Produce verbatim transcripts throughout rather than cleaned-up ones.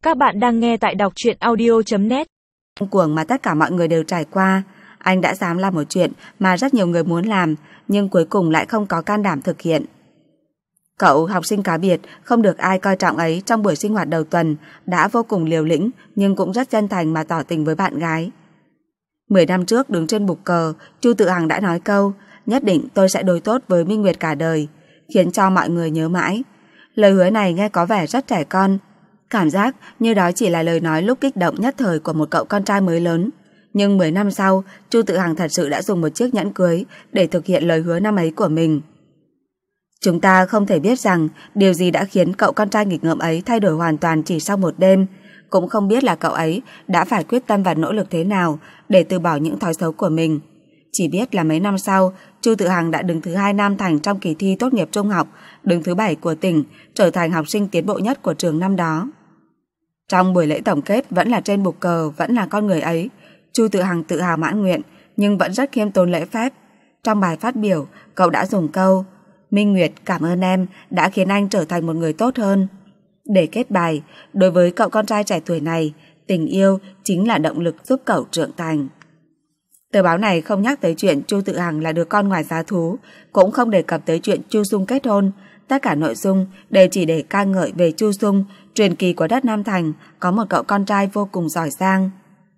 Các bạn đang nghe tại đọc truyện audio chấm net. Cuồng mà tất cả mọi người đều trải qua, anh đã dám làm một chuyện mà rất nhiều người muốn làm, nhưng cuối cùng lại không có can đảm thực hiện. Cậu học sinh cá biệt không được ai coi trọng ấy trong buổi sinh hoạt đầu tuần đã vô cùng liều lĩnh nhưng cũng rất chân thành mà tỏ tình với bạn gái. Mười năm trước đứng trên bục cờ, Chu Tự Hằng đã nói câu nhất định tôi sẽ đối tốt với Minh Nguyệt cả đời, khiến cho mọi người nhớ mãi. Lời hứa này nghe có vẻ rất trẻ con, cảm giác như đó chỉ là lời nói lúc kích động nhất thời của một cậu con trai mới lớn. Nhưng mười năm sau, Chu Tự Hằng thật sự đã dùng một chiếc nhẫn cưới để thực hiện lời hứa năm ấy của mình. Chúng ta không thể biết rằng điều gì đã khiến cậu con trai nghịch ngợm ấy thay đổi hoàn toàn chỉ sau một đêm, cũng không biết là cậu ấy đã phải quyết tâm và nỗ lực thế nào để từ bỏ những thói xấu của mình. Chỉ biết là mấy năm sau, Chu Tự Hằng đã đứng thứ hai Nam Thành trong kỳ thi tốt nghiệp trung học, đứng thứ bảy của tỉnh, trở thành học sinh tiến bộ nhất của trường năm đó. Trong buổi lễ tổng kết vẫn là trên bục cờ, vẫn là con người ấy, Chu Tự Hằng tự hào mãn nguyện, nhưng vẫn rất khiêm tốn lễ phép. Trong bài phát biểu, cậu đã dùng câu Minh Nguyệt cảm ơn em đã khiến anh trở thành một người tốt hơn. Để kết bài, đối với cậu con trai trẻ tuổi này, tình yêu chính là động lực giúp cậu trưởng thành. Tờ báo này không nhắc tới chuyện Chu Tự Hằng là đứa con ngoài giá thú, cũng không đề cập tới chuyện Chu Dung kết hôn. Tất cả nội dung đều chỉ để ca ngợi về Chu Dung, truyền kỳ của đất Nam Thành, có một cậu con trai vô cùng giỏi giang.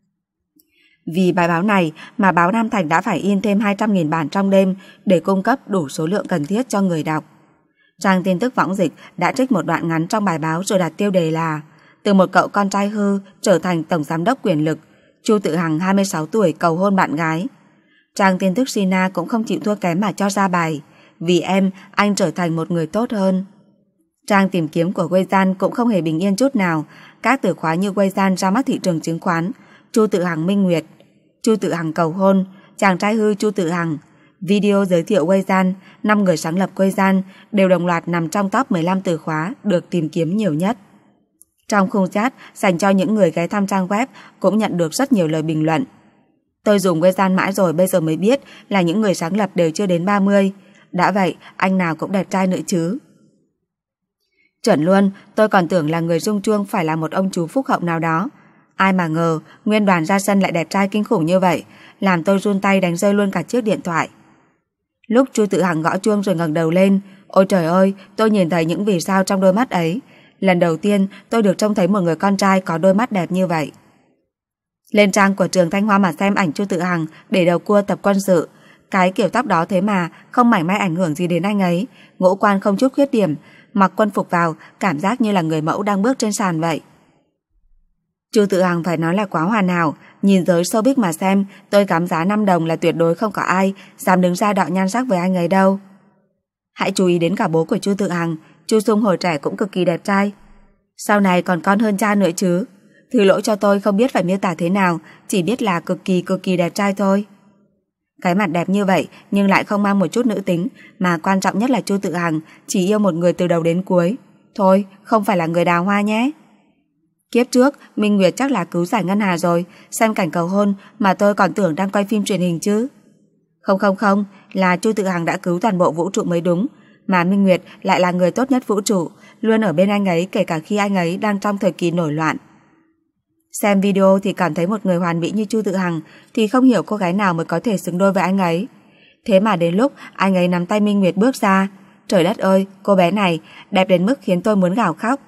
Vì bài báo này mà báo Nam Thành đã phải in thêm hai trăm nghìn bản trong đêm để cung cấp đủ số lượng cần thiết cho người đọc. Trang tin tức Võng Dịch đã trích một đoạn ngắn trong bài báo rồi đặt tiêu đề là từ một cậu con trai hư trở thành tổng giám đốc quyền lực, Chu Tự Hằng hai mươi sáu tuổi cầu hôn bạn gái. Trang tin tức Sina cũng không chịu thua kém mà cho ra bài vì em, anh trở thành một người tốt hơn. Trang tìm kiếm của Weisan cũng không hề bình yên chút nào. Các từ khóa như Weisan ra mắt thị trường chứng khoán, Chu Tự Hằng Minh Nguyệt, Chu Tự Hằng cầu hôn, chàng trai hư Chu Tự Hằng, video giới thiệu Weisan, năm người sáng lập Weisan đều đồng loạt nằm trong top mười lăm từ khóa được tìm kiếm nhiều nhất. Trong khung chat dành cho những người ghé thăm trang web cũng nhận được rất nhiều lời bình luận. Tôi dùng Weisan mãi rồi bây giờ mới biết là những người sáng lập đều chưa đến ba mươi. Đã vậy, anh nào cũng đẹp trai nữa chứ. Chuẩn luôn, tôi còn tưởng là người rung chuông phải là một ông chú phúc hậu nào đó. Ai mà ngờ, nguyên đoàn ra sân lại đẹp trai kinh khủng như vậy, làm tôi run tay đánh rơi luôn cả chiếc điện thoại. Lúc Chu Tự Hằng gõ chuông rồi ngẩng đầu lên, ôi trời ơi, tôi nhìn thấy những vì sao trong đôi mắt ấy. Lần đầu tiên tôi được trông thấy một người con trai có đôi mắt đẹp như vậy. Lên trang của trường Thanh Hoa mà xem ảnh Chu Tự Hằng để đầu cua tập quân sự. Cái kiểu tóc đó thế mà không mảy may ảnh hưởng gì đến anh ấy, ngũ quan không chút khuyết điểm, mặc quân phục vào cảm giác như là người mẫu đang bước trên sàn vậy. Chu Tự Hằng phải nói là quá hoàn hảo, nhìn giới showbiz mà xem, tôi cắm giá năm đồng là tuyệt đối không có ai dám đứng ra đọ nhan sắc với anh ấy đâu. Hãy chú ý đến cả bố của Chu Tự Hằng, Chu Dung hồi trẻ cũng cực kỳ đẹp trai. Sau này còn con hơn cha nữa chứ. Thứ lỗi cho tôi không biết phải miêu tả thế nào, chỉ biết là cực kỳ cực kỳ đẹp trai thôi. Cái mặt đẹp như vậy nhưng lại không mang một chút nữ tính, mà quan trọng nhất là Chu Tự Hằng chỉ yêu một người từ đầu đến cuối. Thôi, không phải là người đào hoa nhé. Kiếp trước, Minh Nguyệt chắc là cứu giải ngân hà rồi, xem cảnh cầu hôn mà tôi còn tưởng đang quay phim truyền hình chứ. Không không không, là Chu Tự Hằng đã cứu toàn bộ vũ trụ mới đúng, mà Minh Nguyệt lại là người tốt nhất vũ trụ, luôn ở bên anh ấy kể cả khi anh ấy đang trong thời kỳ nổi loạn. Xem video thì cảm thấy một người hoàn mỹ như Chu Tự Hằng thì không hiểu cô gái nào mới có thể xứng đôi với anh ấy. Thế mà đến lúc anh ấy nắm tay Minh Nguyệt bước ra, trời đất ơi, cô bé này đẹp đến mức khiến tôi muốn gào khóc.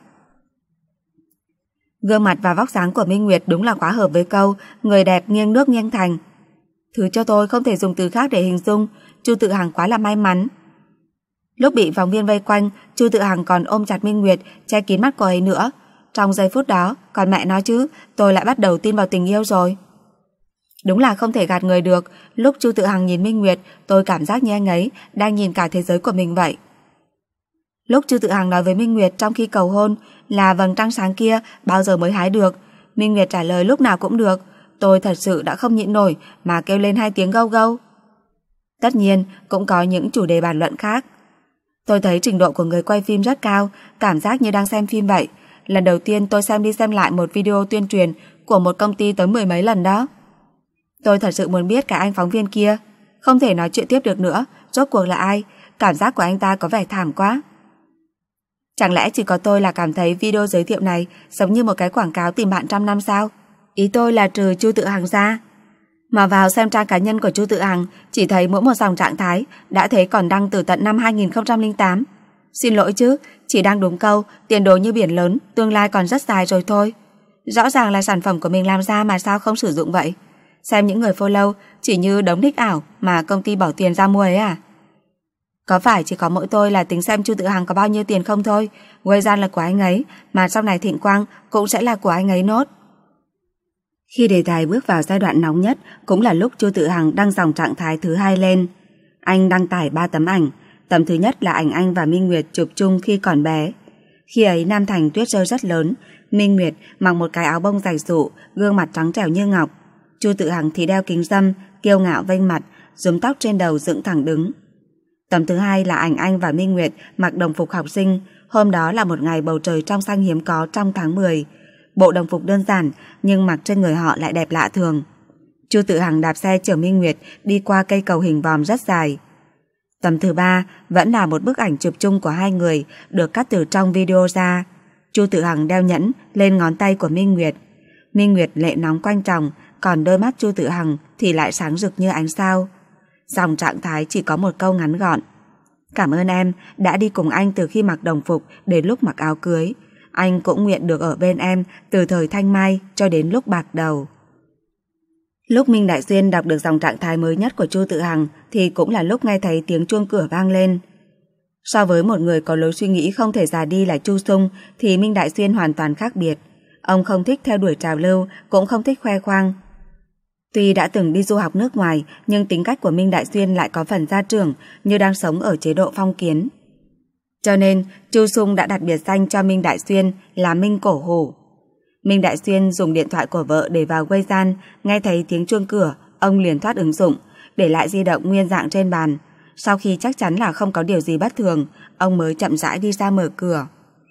Gương mặt và vóc dáng của Minh Nguyệt đúng là quá hợp với câu người đẹp nghiêng nước nghiêng thành. Thứ cho tôi không thể dùng từ khác để hình dung, Chu Tự Hằng quá là may mắn. Lúc bị phóng viên vây quanh, Chu Tự Hằng còn ôm chặt Minh Nguyệt, che kín mắt cô ấy nữa. Trong giây phút đó, còn mẹ nói chứ, tôi lại bắt đầu tin vào tình yêu rồi. Đúng là không thể gạt người được, lúc Chu Tự Hằng nhìn Minh Nguyệt, tôi cảm giác như anh ấy đang nhìn cả thế giới của mình vậy. Lúc Chu Tự Hằng nói với Minh Nguyệt trong khi cầu hôn là vầng trăng sáng kia bao giờ mới hái được, Minh Nguyệt trả lời lúc nào cũng được, tôi thật sự đã không nhịn nổi mà kêu lên hai tiếng gâu gâu. Tất nhiên, cũng có những chủ đề bàn luận khác. Tôi thấy trình độ của người quay phim rất cao, cảm giác như đang xem phim vậy. Lần đầu tiên tôi xem đi xem lại một video tuyên truyền của một công ty tới mười mấy lần đó. Tôi thật sự muốn biết cả anh phóng viên kia. Không thể nói chuyện tiếp được nữa, rốt cuộc là ai? Cảm giác của anh ta có vẻ thảm quá. Chẳng lẽ chỉ có tôi là cảm thấy video giới thiệu này giống như một cái quảng cáo tìm bạn trăm năm sao? Ý tôi là trừ Chu Tự Hằng ra. Mà vào xem trang cá nhân của Chu Tự Hằng, chỉ thấy mỗi một dòng trạng thái, đã thấy còn đăng từ tận năm hai nghìn không trăm lẻ tám. Xin lỗi chứ, chỉ đăng đúng câu, tiền đồ như biển lớn, tương lai còn rất dài rồi thôi. Rõ ràng là sản phẩm của mình làm ra mà sao không sử dụng vậy? Xem những người follow chỉ như đống nick ảo mà công ty bỏ tiền ra mua ấy à? Có phải chỉ có mỗi tôi là tính xem Chu Tự Hằng có bao nhiêu tiền không thôi? Weisan là của anh ấy, mà sau này Thịnh Quang cũng sẽ là của anh ấy nốt. Khi đề tài bước vào giai đoạn nóng nhất, cũng là lúc Chu Tự Hằng đăng dòng trạng thái thứ hai lên. Anh đăng tải ba tấm ảnh. Tấm thứ nhất là ảnh anh và Minh Nguyệt chụp chung khi còn bé. Khi ấy Nam Thành tuyết rơi rất lớn, Minh Nguyệt mặc một cái áo bông dày dụ, gương mặt trắng trẻo như ngọc. Chu Tự Hằng thì đeo kính râm, kiêu ngạo vênh mặt, rúm tóc trên đầu dựng thẳng đứng. Tấm thứ hai là ảnh anh và Minh Nguyệt mặc đồng phục học sinh. Hôm đó là một ngày bầu trời trong xanh hiếm có trong tháng mười. Bộ đồng phục đơn giản nhưng mặc trên người họ lại đẹp lạ thường. Chu Tự Hằng đạp xe chở Minh Nguyệt đi qua cây cầu hình vòm rất dài. Tấm thứ ba vẫn là một bức ảnh chụp chung của hai người được cắt từ trong video ra. Chu Tự Hằng đeo nhẫn lên ngón tay của Minh Nguyệt. Minh Nguyệt lệ nóng quanh tròng, còn đôi mắt Chu Tự Hằng thì lại sáng rực như ánh sao. Dòng trạng thái chỉ có một câu ngắn gọn: cảm ơn em đã đi cùng anh từ khi mặc đồng phục đến lúc mặc áo cưới. Anh cũng nguyện được ở bên em từ thời thanh mai cho đến lúc bạc đầu. Lúc Minh Đại Xuyên đọc được dòng trạng thái mới nhất của Chu Tự Hằng thì cũng là lúc nghe thấy tiếng chuông cửa vang lên. So với một người có lối suy nghĩ không thể già đi là Chu Sung thì Minh Đại Xuyên hoàn toàn khác biệt. Ông không thích theo đuổi trào lưu, cũng không thích khoe khoang. Tuy đã từng đi du học nước ngoài, nhưng tính cách của Minh Đại Xuyên lại có phần gia trưởng, như đang sống ở chế độ phong kiến. Cho nên, Chu Sung đã đặt biệt danh cho Minh Đại Xuyên là Minh Cổ Hủ. Minh Đại Xuyên dùng điện thoại của vợ để vào Weisan, nghe thấy tiếng chuông cửa, ông liền thoát ứng dụng, để lại di động nguyên dạng trên bàn. Sau khi chắc chắn là không có điều gì bất thường, ông mới chậm rãi đi ra mở cửa.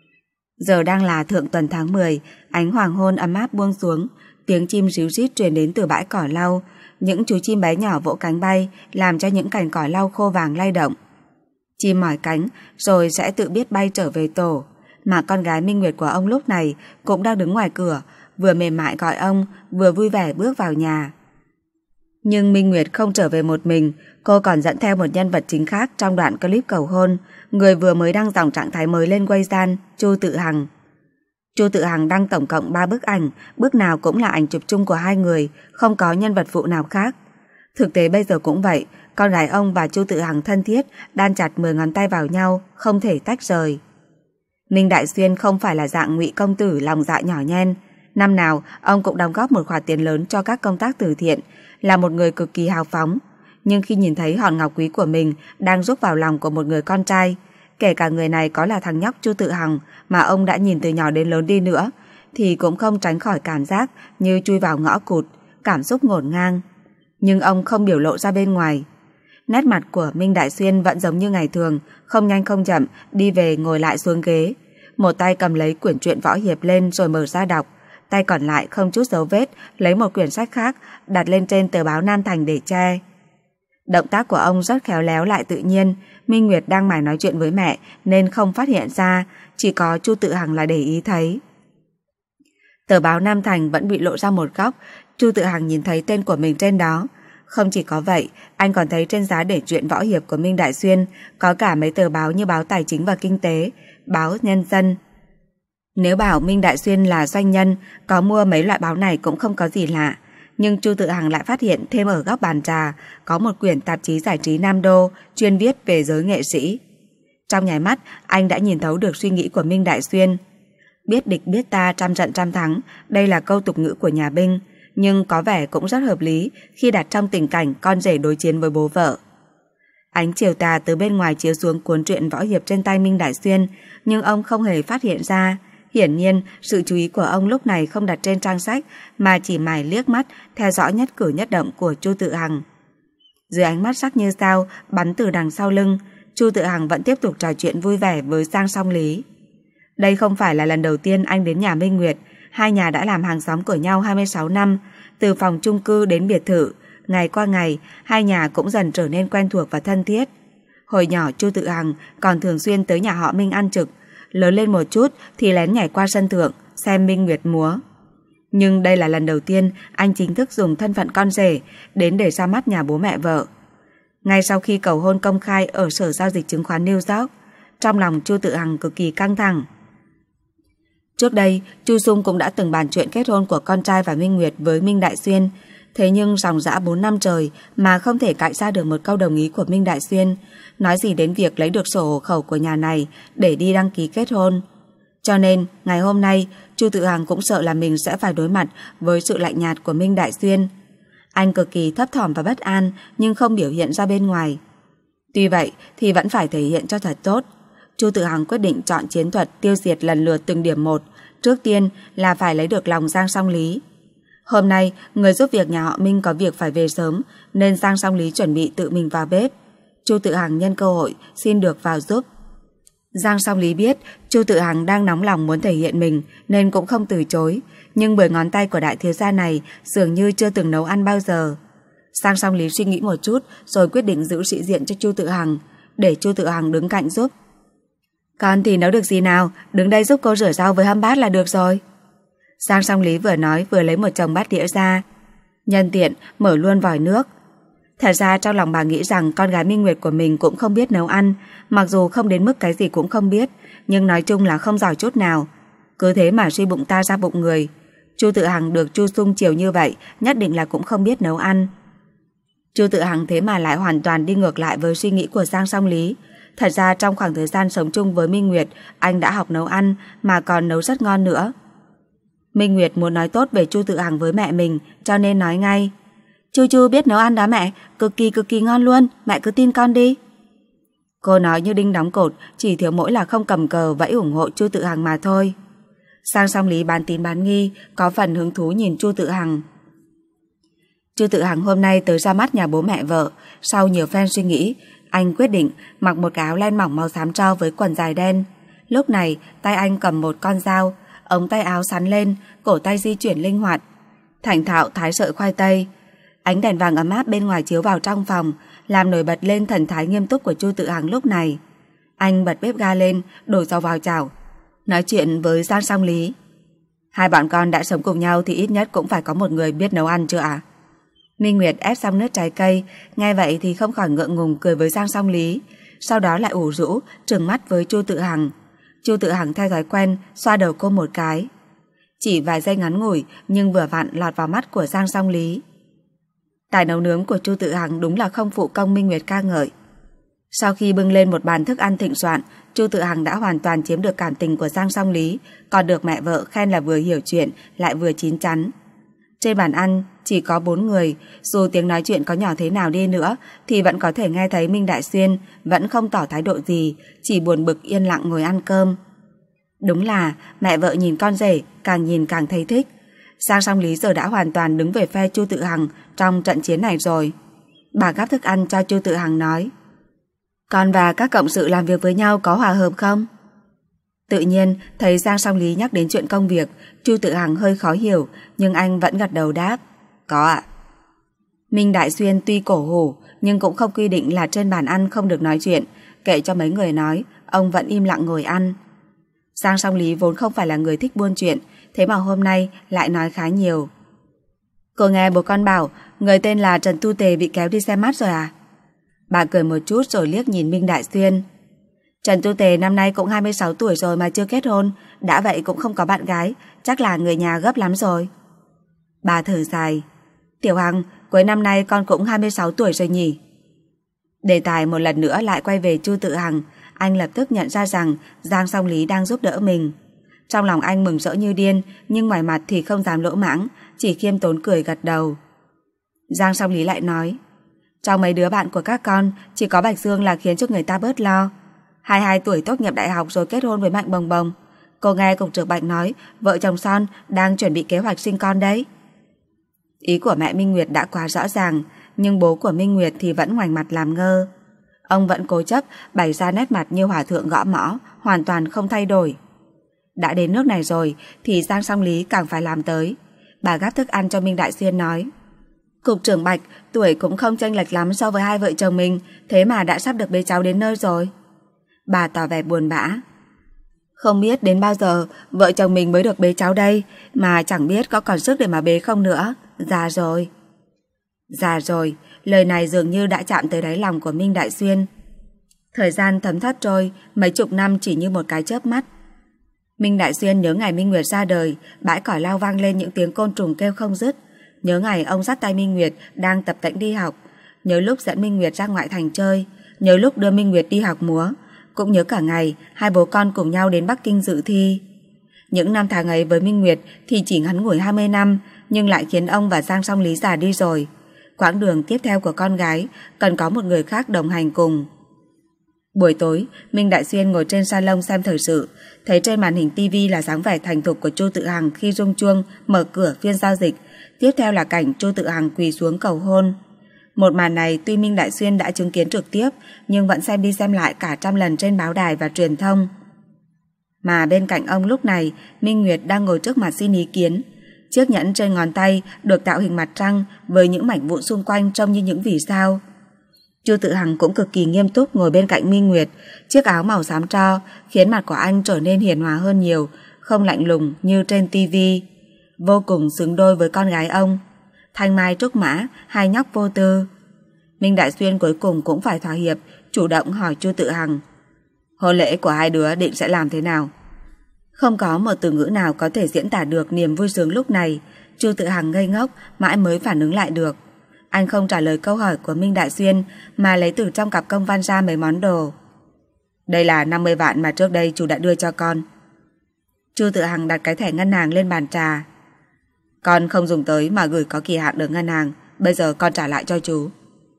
Giờ đang là thượng tuần tháng mười, ánh hoàng hôn ấm áp buông xuống, tiếng chim ríu rít truyền đến từ bãi cỏ lau, những chú chim bé nhỏ vỗ cánh bay, làm cho những cành cỏ lau khô vàng lay động. Chim mỏi cánh rồi sẽ tự biết bay trở về tổ, mà con gái Minh Nguyệt của ông lúc này cũng đang đứng ngoài cửa, vừa mềm mại gọi ông, vừa vui vẻ bước vào nhà. Nhưng Minh Nguyệt không trở về một mình, cô còn dẫn theo một nhân vật chính khác trong đoạn clip cầu hôn, người vừa mới đăng dòng trạng thái mới lên Weisan, Chu Tự Hằng. Chu Tự Hằng đăng tổng cộng ba bức ảnh, bức nào cũng là ảnh chụp chung của hai người, không có nhân vật phụ nào khác. Thực tế bây giờ cũng vậy, con gái ông và Chu Tự Hằng thân thiết, đan chặt mười ngón tay vào nhau, không thể tách rời. Minh Đại Xuyên không phải là dạng ngụy công tử lòng dạ nhỏ nhen. Năm nào, ông cũng đóng góp một khoản tiền lớn cho các công tác từ thiện, là một người cực kỳ hào phóng. Nhưng khi nhìn thấy hòn ngọc quý của mình đang rúc vào lòng của một người con trai, kể cả người này có là thằng nhóc Chu Tự Hằng mà ông đã nhìn từ nhỏ đến lớn đi nữa, thì cũng không tránh khỏi cảm giác như chui vào ngõ cụt, cảm xúc ngổn ngang. Nhưng ông không biểu lộ ra bên ngoài. Nét mặt của Minh Đại Xuyên vẫn giống như ngày thường, không nhanh không chậm, đi về ngồi lại xuống ghế. Một tay cầm lấy quyển truyện võ hiệp lên rồi mở ra đọc, tay còn lại không chút dấu vết lấy một quyển sách khác đặt lên trên tờ báo Nam Thành để che. Động tác của ông rất khéo léo lại tự nhiên. Minh Nguyệt đang mải nói chuyện với mẹ nên không phát hiện ra, chỉ có Chu Tự Hằng là để ý thấy. Tờ báo Nam Thành vẫn bị lộ ra một góc, Chu Tự Hằng nhìn thấy tên của mình trên đó. Không chỉ có vậy, anh còn thấy trên giá để truyện võ hiệp của Minh Đại Xuyên có cả mấy tờ báo như báo Tài chính và Kinh tế, báo Nhân dân. Nếu bảo Minh Đại Xuyên là doanh nhân, có mua mấy loại báo này cũng không có gì lạ. Nhưng Chu Tự Hằng lại phát hiện thêm ở góc bàn trà có một quyển tạp chí giải trí Nam Đô chuyên viết về giới nghệ sĩ. Trong nháy mắt, anh đã nhìn thấu được suy nghĩ của Minh Đại Xuyên. Biết địch biết ta trăm trận trăm thắng, đây là câu tục ngữ của nhà binh, nhưng có vẻ cũng rất hợp lý khi đặt trong tình cảnh con rể đối chiến với bố vợ. Ánh chiều tà từ bên ngoài chiếu xuống cuốn truyện võ hiệp trên tay Minh Đại Xuyên, nhưng ông không hề phát hiện ra. Hiển nhiên, sự chú ý của ông lúc này không đặt trên trang sách mà chỉ mải liếc mắt theo dõi nhất cử nhất động của Chu Tự Hằng. Dưới ánh mắt sắc như dao bắn từ đằng sau lưng, Chu Tự Hằng vẫn tiếp tục trò chuyện vui vẻ với Giang Song Lý. Đây không phải là lần đầu tiên anh đến nhà Minh Nguyệt, hai nhà đã làm hàng xóm của nhau hai mươi sáu năm, từ phòng chung cư đến biệt thự, ngày qua ngày, hai nhà cũng dần trở nên quen thuộc và thân thiết. Hồi nhỏ Chu Tự Hằng còn thường xuyên tới nhà họ Minh ăn trực, Lớn lên một chút thì lén nhảy qua sân thượng xem Minh Nguyệt múa. Nhưng đây là lần đầu tiên anh chính thức dùng thân phận con rể đến để ra mắt nhà bố mẹ vợ. Ngay sau khi cầu hôn công khai ở Sở Giao dịch Chứng khoán New York, trong lòng Chu Tự Hằng cực kỳ căng thẳng. Trước đây, Chu Sung cũng đã từng bàn chuyện kết hôn của con trai và Minh Nguyệt với Minh Đại Xuyên. Thế nhưng dòng dã bốn năm trời mà không thể cãi ra được một câu đồng ý của Minh Đại Xuyên, nói gì đến việc lấy được sổ hộ khẩu của nhà này để đi đăng ký kết hôn. Cho nên, ngày hôm nay, Chu Tự Hằng cũng sợ là mình sẽ phải đối mặt với sự lạnh nhạt của Minh Đại Xuyên. Anh cực kỳ thấp thỏm và bất an nhưng không biểu hiện ra bên ngoài. Tuy vậy thì vẫn phải thể hiện cho thật tốt. Chu Tự Hằng quyết định chọn chiến thuật tiêu diệt lần lượt từng điểm một. Trước tiên là phải lấy được lòng Giang Song Lý. Hôm nay, người giúp việc nhà họ Minh có việc phải về sớm nên Giang Song Lý chuẩn bị tự mình vào bếp. Chu Tự Hằng nhân cơ hội xin được vào giúp. Giang Song Lý biết Chu Tự Hằng đang nóng lòng muốn thể hiện mình nên cũng không từ chối, nhưng bởi ngón tay của đại thiếu gia này dường như chưa từng nấu ăn bao giờ. Giang Song Lý suy nghĩ một chút rồi quyết định giữ sĩ diện cho Chu Tự Hằng, để Chu Tự Hằng đứng cạnh giúp. Con thì nấu được gì nào, đứng đây giúp cô rửa rau với hâm bát là được rồi. Giang Song Lý vừa nói vừa lấy một chồng bát đĩa ra, nhân tiện mở luôn vòi nước. Thật ra trong lòng bà nghĩ rằng con gái Minh Nguyệt của mình cũng không biết nấu ăn, mặc dù không đến mức cái gì cũng không biết, nhưng nói chung là không giỏi chút nào. Cứ thế mà suy bụng ta ra bụng người. Chu Tự Hằng được Chu Sung chiều như vậy, nhất định là cũng không biết nấu ăn. Chu Tự Hằng thế mà lại hoàn toàn đi ngược lại với suy nghĩ của Giang Song Lý. Thật ra trong khoảng thời gian sống chung với Minh Nguyệt, anh đã học nấu ăn mà còn nấu rất ngon nữa. Minh Nguyệt muốn nói tốt về Chu Tự Hằng với mẹ mình, cho nên nói ngay: Chu Chu biết nấu ăn đó mẹ, cực kỳ cực kỳ ngon luôn, mẹ cứ tin con đi. Cô nói như đinh đóng cột, chỉ thiếu mỗi là không cầm cờ vẫy ủng hộ Chu Tự Hằng mà thôi. Giang Song Lý bán tín bán nghi, có phần hứng thú nhìn Chu Tự Hằng. Chu Tự Hằng hôm nay tới ra mắt nhà bố mẹ vợ. Sau nhiều phen suy nghĩ, anh quyết định mặc một cái áo len mỏng màu xám tro với quần dài đen. Lúc này tay anh cầm một con dao, ống tay áo xắn lên, cổ tay di chuyển linh hoạt, thành thạo thái sợi khoai tây. Ánh đèn vàng ấm áp bên ngoài chiếu vào trong phòng, làm nổi bật lên thần thái nghiêm túc của Chu Tự Hằng lúc này. Anh bật bếp ga lên, đổ dầu vào chảo, nói chuyện với Giang Song Lý. Hai bọn con đã sống cùng nhau thì ít nhất cũng phải có một người biết nấu ăn chưa ạ? À? Minh Nguyệt ép xong nước trái cây, nghe vậy thì không khỏi ngượng ngùng cười với Giang Song Lý, sau đó lại ủ rũ trừng mắt với Chu Tự Hằng. Chu Tự Hằng theo thói quen xoa đầu cô một cái. Chỉ vài giây ngắn ngủi nhưng vừa vặn lọt vào mắt của Giang Song Lý. Tài nấu nướng của Chu Tự Hằng đúng là không phụ công Minh Nguyệt ca ngợi. Sau khi bưng lên một bàn thức ăn thịnh soạn, Chu Tự Hằng đã hoàn toàn chiếm được cảm tình của Giang Song Lý, còn được mẹ vợ khen là vừa hiểu chuyện lại vừa chín chắn. Trên bàn ăn chỉ có bốn người, dù tiếng nói chuyện có nhỏ thế nào đi nữa thì vẫn có thể nghe thấy Minh Đại Xuyên vẫn không tỏ thái độ gì, chỉ buồn bực yên lặng ngồi ăn cơm. Đúng là mẹ vợ nhìn con rể càng nhìn càng thấy thích. Giang Song Lý giờ đã hoàn toàn đứng về phe Chu Tự Hằng trong trận chiến này rồi. Bà gắp thức ăn cho Chu Tự Hằng nói: Con và các cộng sự làm việc với nhau có hòa hợp không? Tự nhiên thấy Giang Song Lý nhắc đến chuyện công việc, Chu Tự Hằng hơi khó hiểu, nhưng anh vẫn gật đầu đáp: Có ạ. Minh Đại Xuyên tuy cổ hủ nhưng cũng không quy định là trên bàn ăn không được nói chuyện, kệ cho mấy người nói, ông vẫn im lặng ngồi ăn. Giang Song Lý vốn không phải là người thích buôn chuyện, thế mà hôm nay lại nói khá nhiều. Cô nghe bố con bảo người tên là Trần Tu Tề bị kéo đi xem mắt rồi à? Bà cười một chút rồi liếc nhìn Minh Đại Xuyên. Trần Tu Tề năm nay cũng hai mươi sáu tuổi rồi mà chưa kết hôn, đã vậy cũng không có bạn gái, chắc là người nhà gấp lắm rồi. Bà thở dài: Tiểu Hằng, cuối năm nay con cũng hai mươi sáu tuổi rồi nhỉ? Đề tài một lần nữa lại quay về Chu Tự Hằng. Anh lập tức nhận ra rằng Giang Song Lý đang giúp đỡ mình. Trong lòng anh mừng rỡ như điên, nhưng ngoài mặt thì không dám lỗ mãng, chỉ khiêm tốn cười gật đầu. Giang Song Lý lại nói: Trong mấy đứa bạn của các con, chỉ có Bạch Dương là khiến cho người ta bớt lo. hai mươi hai tuổi tốt nghiệp đại học rồi kết hôn với Mạnh Bồng Bồng. Cô nghe cục trưởng Bạch nói vợ chồng son đang chuẩn bị kế hoạch sinh con đấy. Ý của mẹ Minh Nguyệt đã quá rõ ràng, nhưng bố của Minh Nguyệt thì vẫn ngoảnh mặt làm ngơ. Ông vẫn cố chấp bày ra nét mặt như hỏa thượng gõ mõ, hoàn toàn không thay đổi. Đã đến nước này rồi thì Giang Song Lý càng phải làm tới. Bà gắp thức ăn cho Minh Đại Xuyên nói: Cục trưởng Bạch tuổi cũng không chênh lệch lắm so với hai vợ chồng mình, thế mà đã sắp được bế cháu đến nơi rồi. Bà tỏ vẻ buồn bã: Không biết đến bao giờ vợ chồng mình mới được bế cháu đây, mà chẳng biết có còn sức để mà bế không nữa. Già rồi. Già rồi, lời này dường như đã chạm tới đáy lòng của Minh Đại Xuyên. Thời gian thấm thoát trôi, mấy chục năm chỉ như một cái chớp mắt. Minh Đại Xuyên nhớ ngày Minh Nguyệt ra đời, bãi cỏ lao vang lên những tiếng côn trùng kêu không dứt. Nhớ ngày ông dắt tay Minh Nguyệt đang tập tễnh đi học, nhớ lúc dẫn Minh Nguyệt ra ngoại thành chơi, nhớ lúc đưa Minh Nguyệt đi học múa, cũng nhớ cả ngày hai bố con cùng nhau đến Bắc Kinh dự thi. Những năm tháng ấy với Minh Nguyệt thì chỉ ngắn ngủi hai mươi năm, nhưng lại khiến ông và Giang Song Lý già đi rồi. Quãng đường tiếp theo của con gái cần có một người khác đồng hành cùng. Buổi tối, Minh Đại Xuyên ngồi trên salon xem thời sự, thấy trên màn hình tivi là dáng vẻ thành thục của Chu Tự Hằng khi rung chuông mở cửa phiên giao dịch. Tiếp theo là cảnh Chu Tự Hằng quỳ xuống cầu hôn. Một màn này tuy Minh Đại Xuyên đã chứng kiến trực tiếp, nhưng vẫn xem đi xem lại cả trăm lần trên báo đài và truyền thông. Mà bên cạnh ông lúc này, Minh Nguyệt đang ngồi trước mặt xin ý kiến. Chiếc nhẫn trên ngón tay được tạo hình mặt trăng với những mảnh vụn xung quanh trông như những vì sao. Chu Tự Hằng cũng cực kỳ nghiêm túc ngồi bên cạnh Minh Nguyệt. Chiếc áo màu xám tro khiến mặt của anh trở nên hiền hòa hơn nhiều, không lạnh lùng như trên tivi. Vô cùng xứng đôi với con gái ông. Thanh mai trúc mã, hai nhóc vô tư. Minh Đại Xuyên cuối cùng cũng phải thỏa hiệp, chủ động hỏi Chu Tự Hằng: hôn lễ của hai đứa định sẽ làm thế nào? Không có một từ ngữ nào có thể diễn tả được niềm vui sướng lúc này. Chu Tự Hằng ngây ngốc mãi mới phản ứng lại được. Anh không trả lời câu hỏi của Minh Đại Xuyên mà lấy từ trong cặp công văn ra mấy món đồ. Đây là năm mươi vạn mà trước đây chú đã đưa cho con. Chu Tự Hằng đặt cái thẻ ngân hàng lên bàn trà. Con không dùng tới mà gửi có kỳ hạn được ngân hàng, bây giờ con trả lại cho chú.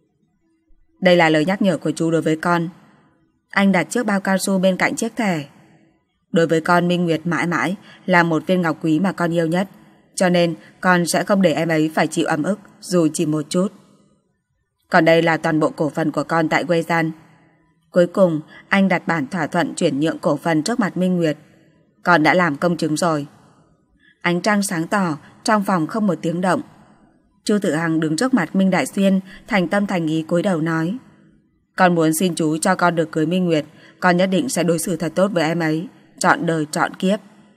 Đây là lời nhắc nhở của chú đối với con. Anh đặt chiếc bao cao su bên cạnh chiếc thẻ. Đối với con, Minh Nguyệt mãi mãi là một viên ngọc quý mà con yêu nhất, cho nên con sẽ không để em ấy phải chịu ấm ức dù chỉ một chút. Còn đây là toàn bộ cổ phần của con tại Weisan. Cuối cùng anh đặt bản thỏa thuận chuyển nhượng cổ phần trước mặt Minh Nguyệt. Con đã làm công chứng rồi. Ánh trăng sáng tỏ, trong phòng không một tiếng động. Chu Tự Hằng đứng trước mặt Minh Đại Xuyên, thành tâm thành ý cúi đầu nói: con muốn xin chú cho con được cưới Minh Nguyệt. Con nhất định sẽ đối xử thật tốt với em ấy, trọn đời trọn kiếp.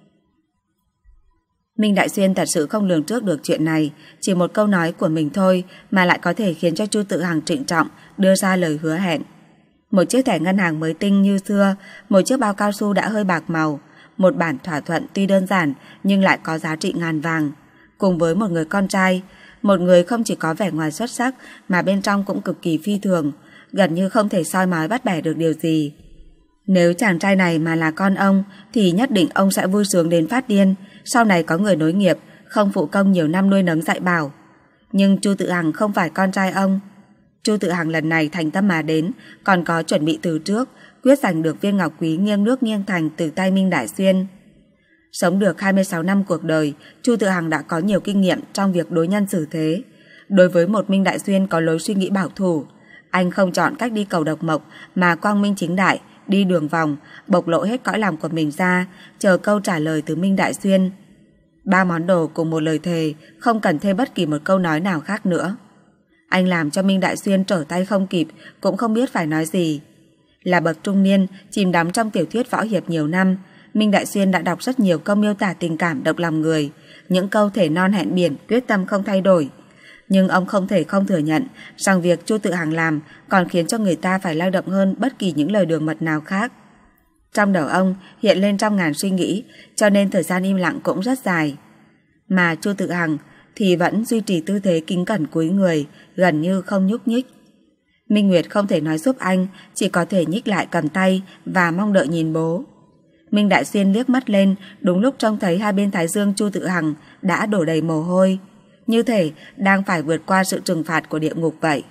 Minh Đại Xuyên thật sự không lường trước được chuyện này. Chỉ một câu nói của mình thôi mà lại có thể khiến cho Chu Tự Hằng trịnh trọng đưa ra lời hứa hẹn. Một chiếc thẻ ngân hàng mới tinh như xưa, một chiếc bao cao su đã hơi bạc màu, một bản thỏa thuận tuy đơn giản nhưng lại có giá trị ngàn vàng, cùng với một người con trai, một người không chỉ có vẻ ngoài xuất sắc mà bên trong cũng cực kỳ phi thường, gần như không thể soi mói bắt bẻ được điều gì. Nếu chàng trai này mà là con ông thì nhất định ông sẽ vui sướng đến phát điên, sau này có người nối nghiệp, không phụ công nhiều năm nuôi nấng dạy bảo. Nhưng Chu Tự Hằng không phải con trai ông. Chu Tự Hằng lần này thành tâm mà đến, còn có chuẩn bị từ trước, quyết giành được viên ngọc quý nghiêng nước nghiêng thành từ tay Minh Đại Xuyên. Sống được hai mươi sáu năm cuộc đời, Chu Tự Hằng đã có nhiều kinh nghiệm trong việc đối nhân xử thế. Đối với một Minh Đại Xuyên có lối suy nghĩ bảo thủ, anh không chọn cách đi cầu độc mộc mà quang minh chính đại, đi đường vòng, bộc lộ hết cõi lòng của mình ra, chờ câu trả lời từ Minh Đại Xuyên. Ba món đồ cùng một lời thề, không cần thêm bất kỳ một câu nói nào khác nữa. Anh làm cho Minh Đại Xuyên trở tay không kịp, cũng không biết phải nói gì. Là bậc trung niên, chìm đắm trong tiểu thuyết võ hiệp nhiều năm, Minh Đại Xuyên đã đọc rất nhiều câu miêu tả tình cảm động lòng người, những câu thể non hẹn biển, quyết tâm không thay đổi. Nhưng ông không thể không thừa nhận rằng việc Chu Tự Hằng làm còn khiến cho người ta phải lao động hơn bất kỳ những lời đường mật nào khác. Trong đầu ông hiện lên trăm ngàn suy nghĩ, cho nên thời gian im lặng cũng rất dài. Mà Chu Tự Hằng thì vẫn duy trì tư thế kính cẩn cúi người, gần như không nhúc nhích. Minh Nguyệt không thể nói giúp anh, chỉ có thể nhích lại cầm tay và mong đợi nhìn bố. Minh Đại Xuyên liếc mắt lên, đúng lúc trông thấy hai bên thái dương Chu Tự Hằng đã đổ đầy mồ hôi, như thể đang phải vượt qua sự trừng phạt của địa ngục vậy.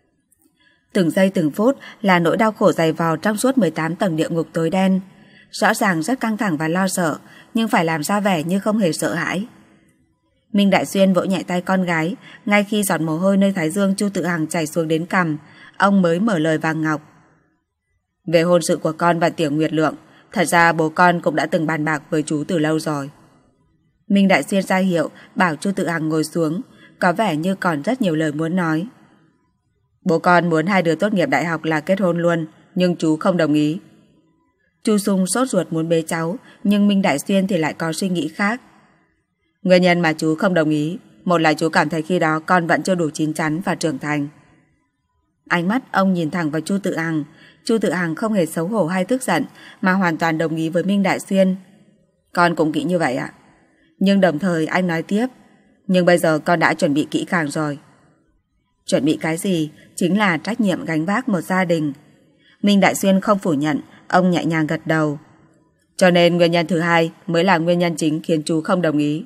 Từng giây từng phút là nỗi đau khổ dày vò trong suốt mười tám tầng địa ngục tối đen. Rõ ràng rất căng thẳng và lo sợ, nhưng phải làm ra vẻ như không hề sợ hãi. Minh Đại Xuyên vỗ nhẹ tay con gái, ngay khi giọt mồ hôi nơi thái dương Chu Tự Hằng chảy xuống đến cằm, ông mới mở lời vàng ngọc. Về hôn sự của con và Tiểu Nguyệt Lượng, thật ra bố con cũng đã từng bàn bạc với chú từ lâu rồi. Minh Đại Xuyên ra hiệu bảo Chu Tự Hằng ngồi xuống, có vẻ như còn rất nhiều lời muốn nói. Bố con muốn hai đứa tốt nghiệp đại học là kết hôn luôn, nhưng chú không đồng ý. Chu Sung sốt ruột muốn bế cháu, nhưng Minh Đại Xuyên thì lại có suy nghĩ khác. Nguyên nhân mà chú không đồng ý, một là chú cảm thấy khi đó con vẫn chưa đủ chín chắn và trưởng thành. Ánh mắt ông nhìn thẳng vào Chu Tự Hằng. Chu Tự Hằng không hề xấu hổ hay tức giận, mà hoàn toàn đồng ý với Minh Đại Xuyên. Con cũng nghĩ như vậy ạ. Nhưng đồng thời anh nói tiếp, nhưng bây giờ con đã chuẩn bị kỹ càng rồi. Chuẩn bị cái gì? Chính là trách nhiệm gánh vác một gia đình. Minh Đại Xuyên không phủ nhận, ông nhẹ nhàng gật đầu. Cho nên nguyên nhân thứ hai mới là nguyên nhân chính khiến chú không đồng ý.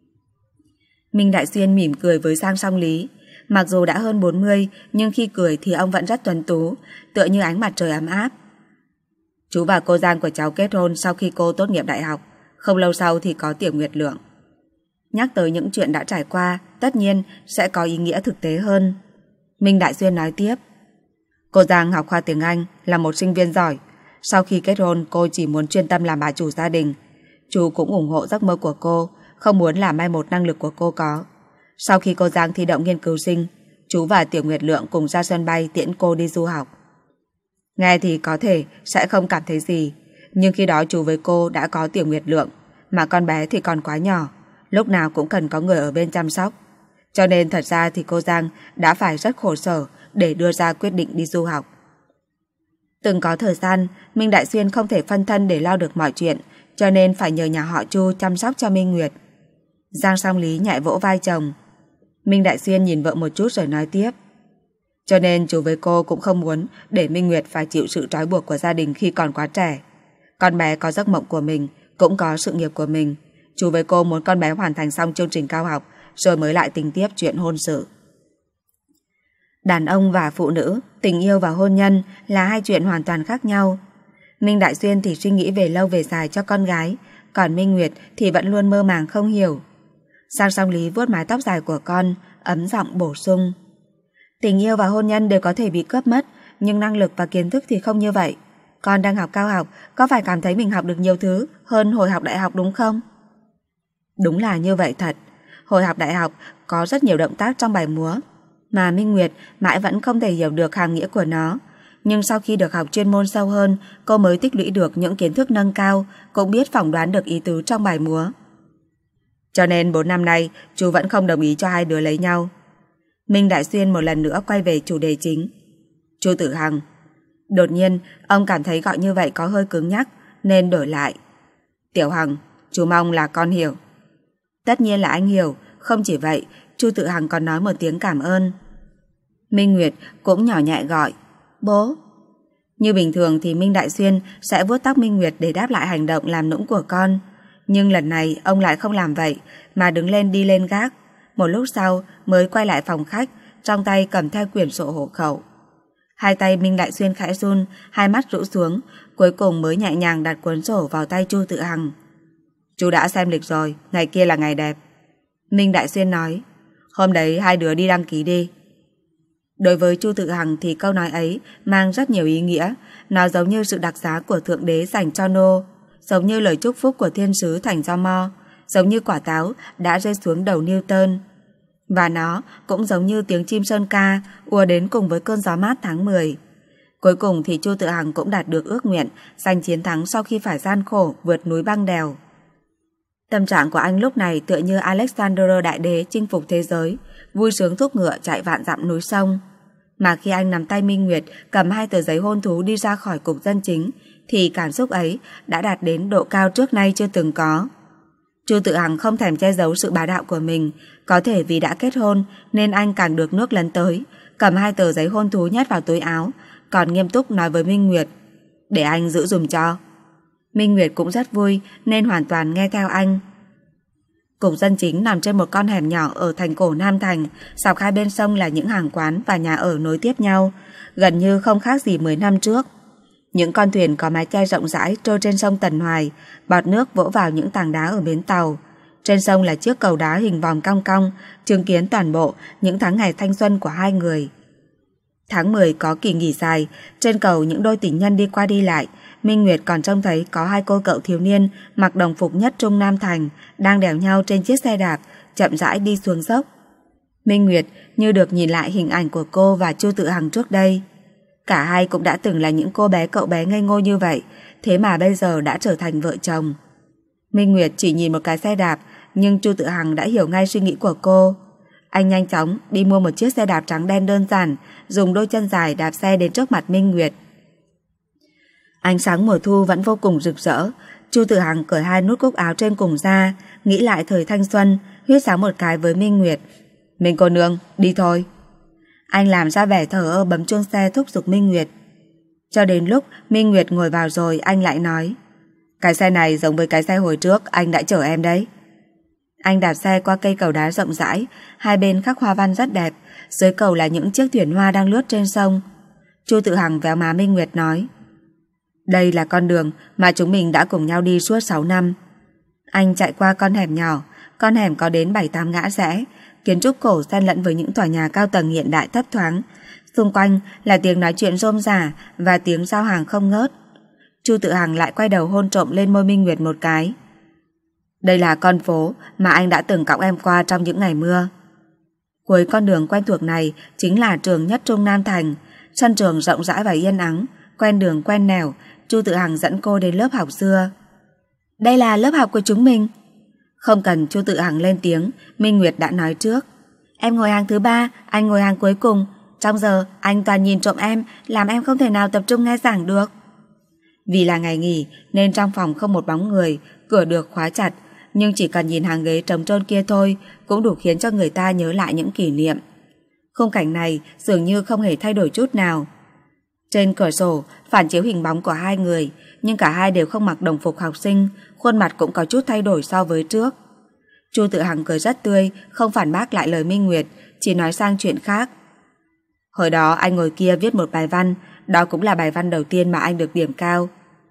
Minh Đại Xuyên mỉm cười với Giang Song Lý. Mặc dù đã hơn bốn mươi, nhưng khi cười thì ông vẫn rất tuấn tú, tựa như ánh mặt trời ấm áp. Chú và cô Giang của cháu kết hôn sau khi cô tốt nghiệp đại học, không lâu sau thì có Tiểu Nguyệt Lượng. Nhắc tới những chuyện đã trải qua, tất nhiên sẽ có ý nghĩa thực tế hơn. Minh Đại Xuyên nói tiếp. Cô Giang học khoa tiếng Anh, là một sinh viên giỏi. Sau khi kết hôn, cô chỉ muốn chuyên tâm làm bà chủ gia đình. Chú cũng ủng hộ giấc mơ của cô, không muốn làm mai một năng lực của cô có. Sau khi cô Giang thi đậu nghiên cứu sinh, chú và Tiểu Nguyệt Lượng cùng ra sân bay tiễn cô đi du học. Nghe thì có thể sẽ không cảm thấy gì, nhưng khi đó chú với cô đã có Tiểu Nguyệt Lượng, mà con bé thì còn quá nhỏ, lúc nào cũng cần có người ở bên chăm sóc. Cho nên thật ra thì cô Giang đã phải rất khổ sở để đưa ra quyết định đi du học. Từng có thời gian, Minh Đại Xuyên không thể phân thân để lo được mọi chuyện, cho nên phải nhờ nhà họ Chu chăm sóc cho Minh Nguyệt. Giang Song Lý nhẹ vỗ vai chồng. Minh Đại Xuyên nhìn vợ một chút rồi nói tiếp. Cho nên chú với cô cũng không muốn để Minh Nguyệt phải chịu sự trói buộc của gia đình khi còn quá trẻ. Con bé có giấc mộng của mình, cũng có sự nghiệp của mình. Chú với cô muốn con bé hoàn thành xong chương trình cao học rồi mới lại tính tiếp chuyện hôn sự. Đàn ông và phụ nữ, tình yêu và hôn nhân là hai chuyện hoàn toàn khác nhau. Minh Đại Xuyên thì suy nghĩ về lâu về dài cho con gái, còn Minh Nguyệt thì vẫn luôn mơ màng không hiểu. Giang Song Lý vuốt mái tóc dài của con, ấm giọng bổ sung. Tình yêu và hôn nhân đều có thể bị cướp mất, nhưng năng lực và kiến thức thì không như vậy. Con đang học cao học, có phải cảm thấy mình học được nhiều thứ hơn hồi học đại học đúng không? Đúng là như vậy thật. Hồi học đại học có rất nhiều động tác trong bài múa, mà Minh Nguyệt mãi vẫn không thể hiểu được hàm nghĩa của nó. Nhưng sau khi được học chuyên môn sâu hơn, cô mới tích lũy được những kiến thức nâng cao, cũng biết phỏng đoán được ý tứ trong bài múa. Cho nên bốn năm nay, chú vẫn không đồng ý cho hai đứa lấy nhau. Minh Đại Xuyên một lần nữa quay về chủ đề chính. Chu Tử Hằng. Đột nhiên, ông cảm thấy gọi như vậy có hơi cứng nhắc, nên đổi lại. Tiểu Hằng, chú mong là con hiểu. Tất nhiên là anh hiểu, không chỉ vậy, Chu Tự Hằng còn nói một tiếng cảm ơn. Minh Nguyệt cũng nhỏ nhẹ gọi, bố. Như bình thường thì Minh Đại Xuyên sẽ vuốt tóc Minh Nguyệt để đáp lại hành động làm nũng của con. Nhưng lần này ông lại không làm vậy, mà đứng lên đi lên gác. Một lúc sau mới quay lại phòng khách, trong tay cầm theo quyển sổ hộ khẩu. Hai tay Minh Đại Xuyên khẽ run, hai mắt rũ xuống, cuối cùng mới nhẹ nhàng đặt cuốn sổ vào tay Chu Tự Hằng. Chú đã xem lịch rồi, ngày kia là ngày đẹp. Minh Đại Xuyên nói, hôm đấy hai đứa đi đăng ký đi. Đối với Chu Tự Hằng thì câu nói ấy mang rất nhiều ý nghĩa. Nó giống như sự đặc giá của Thượng Đế dành cho nô, giống như lời chúc phúc của thiên sứ thành do Mo, giống như quả táo đã rơi xuống đầu Newton. Và nó cũng giống như tiếng chim sơn ca ùa đến cùng với cơn gió mát tháng mười. Cuối cùng thì Chu Tự Hằng cũng đạt được ước nguyện, giành chiến thắng sau khi phải gian khổ vượt núi băng đèo. Tâm trạng của anh lúc này tựa như Alexander Đại Đế chinh phục thế giới, vui sướng thúc ngựa chạy vạn dặm núi sông. Mà khi anh nắm tay Minh Nguyệt cầm hai tờ giấy hôn thú đi ra khỏi cục dân chính, thì cảm xúc ấy đã đạt đến độ cao trước nay chưa từng có. Chu Tự Hằng không thèm che giấu sự bá đạo của mình, có thể vì đã kết hôn nên anh càng được nước lấn tới, cầm hai tờ giấy hôn thú nhét vào túi áo, còn nghiêm túc nói với Minh Nguyệt, để anh giữ dùm cho. Minh Nguyệt cũng rất vui nên hoàn toàn nghe theo anh. Cục dân chính nằm trên một con hẻm nhỏ ở thành cổ Nam Thành, dọc hai bên sông là những hàng quán và nhà ở nối tiếp nhau, gần như không khác gì mười năm trước. Những con thuyền có mái che rộng rãi trôi trên sông Tần Hoài, bọt nước vỗ vào những tảng đá ở bến tàu. Trên sông là chiếc cầu đá hình vòm cong cong, chứng kiến toàn bộ những tháng ngày thanh xuân của hai người. Tháng mười có kỳ nghỉ dài, trên cầu những đôi tình nhân đi qua đi lại. Minh Nguyệt còn trông thấy có hai cô cậu thiếu niên mặc đồng phục nhất trung Nam Thành đang đèo nhau trên chiếc xe đạp, chậm rãi đi xuống dốc. Minh Nguyệt như được nhìn lại hình ảnh của cô và Chu Tự Hằng trước đây. Cả hai cũng đã từng là những cô bé cậu bé ngây ngô như vậy, thế mà bây giờ đã trở thành vợ chồng. Minh Nguyệt chỉ nhìn một cái xe đạp, nhưng Chu Tự Hằng đã hiểu ngay suy nghĩ của cô. Anh nhanh chóng đi mua một chiếc xe đạp trắng đen đơn giản, dùng đôi chân dài đạp xe đến trước mặt Minh Nguyệt. Ánh sáng mùa thu vẫn vô cùng rực rỡ. Chu Tự Hằng cởi hai nút cúc áo trên cùng ra, nghĩ lại thời thanh xuân, huýt sáo một cái với Minh Nguyệt. Minh cô nương, đi thôi. Anh làm ra vẻ thờ ơ bấm chuông xe thúc giục Minh Nguyệt. Cho đến lúc Minh Nguyệt ngồi vào rồi, anh lại nói: cái xe này giống với cái xe hồi trước anh đã chở em đấy. Anh đạp xe qua cây cầu đá rộng rãi, hai bên khắc hoa văn rất đẹp, dưới cầu là những chiếc thuyền hoa đang lướt trên sông. Chu Tự Hằng véo má Minh Nguyệt nói: đây là con đường mà chúng mình đã cùng nhau đi suốt sáu năm. Anh chạy qua con hẻm nhỏ, con hẻm có đến bảy tám ngã rẽ, kiến trúc cổ xen lẫn với những tòa nhà cao tầng hiện đại thấp thoáng. Xung quanh là tiếng nói chuyện rôm rả và tiếng giao hàng không ngớt. Chu Tự Hằng lại quay đầu hôn trộm lên môi Minh Nguyệt một cái. Đây là con phố mà anh đã từng cõng em qua trong những ngày mưa. Cuối con đường quen thuộc này chính là trường Nhất Trung Nam Thành. Sân trường rộng rãi và yên ắng, quen đường quen nẻo. Chu Tự Hằng dẫn cô đến lớp học xưa. Đây là lớp học của chúng mình. Không cần Chu Tự Hằng lên tiếng, Minh Nguyệt đã nói trước. Em ngồi hàng thứ ba, anh ngồi hàng cuối cùng. Trong giờ anh toàn nhìn trộm em, làm em không thể nào tập trung nghe giảng được. Vì là ngày nghỉ nên trong phòng không một bóng người, cửa được khóa chặt, nhưng chỉ cần nhìn hàng ghế trống trơn kia thôi cũng đủ khiến cho người ta nhớ lại những kỷ niệm. Khung cảnh này dường như không hề thay đổi chút nào. Trên cửa sổ phản chiếu hình bóng của hai người, nhưng cả hai đều không mặc đồng phục học sinh, khuôn mặt cũng có chút thay đổi so với trước. Chu Tự Hằng cười rất tươi, không phản bác lại lời Minh Nguyệt, chỉ nói sang chuyện khác. Hồi đó anh ngồi kia viết một bài văn, đó cũng là bài văn đầu tiên mà anh được điểm cao.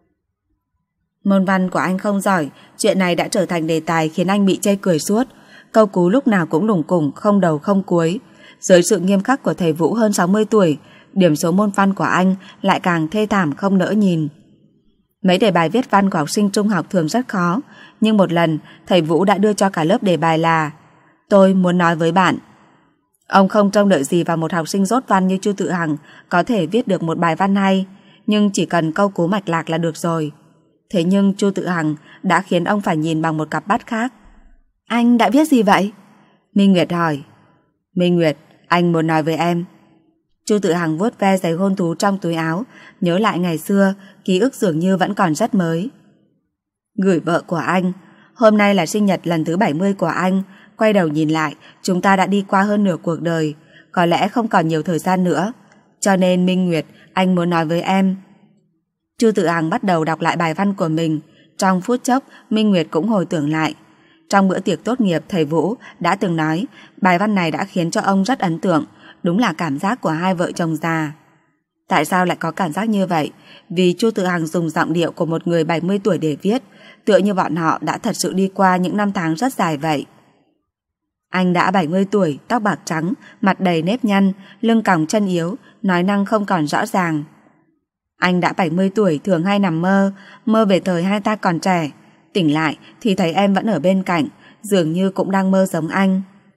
Môn văn của anh không giỏi, chuyện này đã trở thành đề tài khiến anh bị chê cười suốt. Câu cú lúc nào cũng lủng củng, không đầu không cuối. Dưới sự nghiêm khắc của thầy Vũ hơn sáu mươi tuổi, điểm số môn văn của anh lại càng thê thảm không nỡ nhìn. Mấy đề bài viết văn của học sinh trung học thường rất khó, nhưng một lần thầy Vũ đã đưa cho cả lớp đề bài là tôi muốn nói với bạn. Ông không trông đợi gì vào một học sinh dốt văn như Chu Tự Hằng có thể viết được một bài văn hay, nhưng chỉ cần câu cú mạch lạc là được rồi. Thế nhưng Chu Tự Hằng đã khiến ông phải nhìn bằng một cặp mắt khác. Anh đã viết gì vậy? Minh Nguyệt hỏi. Minh Nguyệt, anh muốn nói với em. Chu Tự Hằng vuốt ve giấy hôn thú trong túi áo, nhớ lại ngày xưa, ký ức dường như vẫn còn rất mới. Gửi vợ của anh, hôm nay là sinh nhật lần thứ bảy mươi của anh. Quay đầu nhìn lại, chúng ta đã đi qua hơn nửa cuộc đời, có lẽ không còn nhiều thời gian nữa. Cho nên Minh Nguyệt, anh muốn nói với em. Chu Tự Hằng bắt đầu đọc lại bài văn của mình. Trong phút chốc, Minh Nguyệt cũng hồi tưởng lại. Trong bữa tiệc tốt nghiệp, thầy Vũ đã từng nói bài văn này đã khiến cho ông rất ấn tượng. Đúng là cảm giác của hai vợ chồng già. Tại sao lại có cảm giác như vậy? Vì Chu Tự Hằng dùng giọng điệu của một người bảy mươi tuổi để viết, tựa như bọn họ đã thật sự đi qua những năm tháng rất dài vậy. Anh đã bảy mươi tuổi, tóc bạc trắng, mặt đầy nếp nhăn, lưng còng chân yếu, nói năng không còn rõ ràng. Anh đã bảy mươi tuổi thường hay nằm mơ, mơ về thời hai ta còn trẻ. Tỉnh lại thì thấy em vẫn ở bên cạnh, dường như cũng đang mơ giống anh.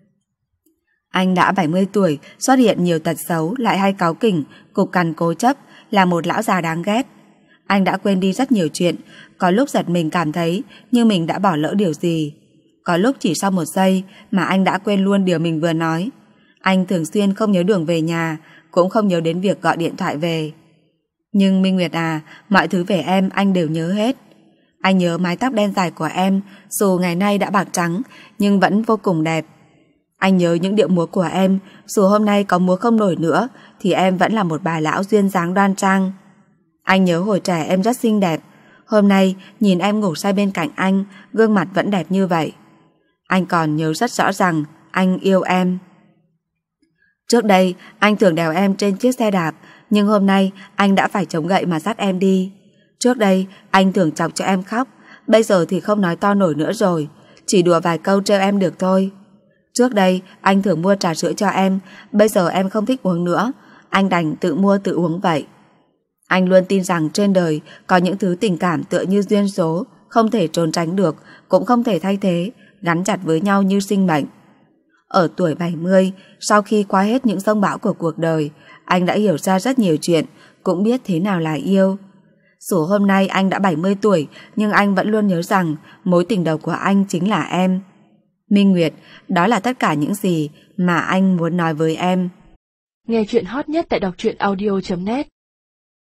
Anh đã bảy mươi tuổi, xuất hiện nhiều tật xấu, lại hay cáu kỉnh, cục cằn cố chấp, là một lão già đáng ghét. Anh đã quên đi rất nhiều chuyện, có lúc giật mình cảm thấy như mình đã bỏ lỡ điều gì. Có lúc chỉ sau một giây mà anh đã quên luôn điều mình vừa nói. Anh thường xuyên không nhớ đường về nhà, cũng không nhớ đến việc gọi điện thoại về. Nhưng Minh Nguyệt à, mọi thứ về em anh đều nhớ hết. Anh nhớ mái tóc đen dài của em, dù ngày nay đã bạc trắng, nhưng vẫn vô cùng đẹp. Anh nhớ những điệu múa của em, dù hôm nay có múa không nổi nữa, thì em vẫn là một bà lão duyên dáng đoan trang. Anh nhớ hồi trẻ em rất xinh đẹp, hôm nay nhìn em ngủ say bên cạnh anh, gương mặt vẫn đẹp như vậy. Anh còn nhớ rất rõ rằng anh yêu em. Trước đây anh thường đèo em trên chiếc xe đạp, nhưng hôm nay anh đã phải chống gậy mà dắt em đi. Trước đây anh thường chọc cho em khóc, bây giờ thì không nói to nổi nữa rồi, chỉ đùa vài câu trêu em được thôi. Trước đây anh thường mua trà sữa cho em, bây giờ em không thích uống nữa, anh đành tự mua tự uống vậy. Anh luôn tin rằng trên đời có những thứ tình cảm tựa như duyên số, không thể trốn tránh được, cũng không thể thay thế, gắn chặt với nhau như sinh mệnh. Ở tuổi bảy mươi, sau khi qua hết những giông bão của cuộc đời, anh đã hiểu ra rất nhiều chuyện, cũng biết thế nào là yêu. Dù hôm nay anh đã bảy mươi tuổi, nhưng anh vẫn luôn nhớ rằng mối tình đầu của anh chính là em. Minh Nguyệt, đó là tất cả những gì mà anh muốn nói với em. Nghe chuyện hot nhất tại đọc truyện audio chấm net.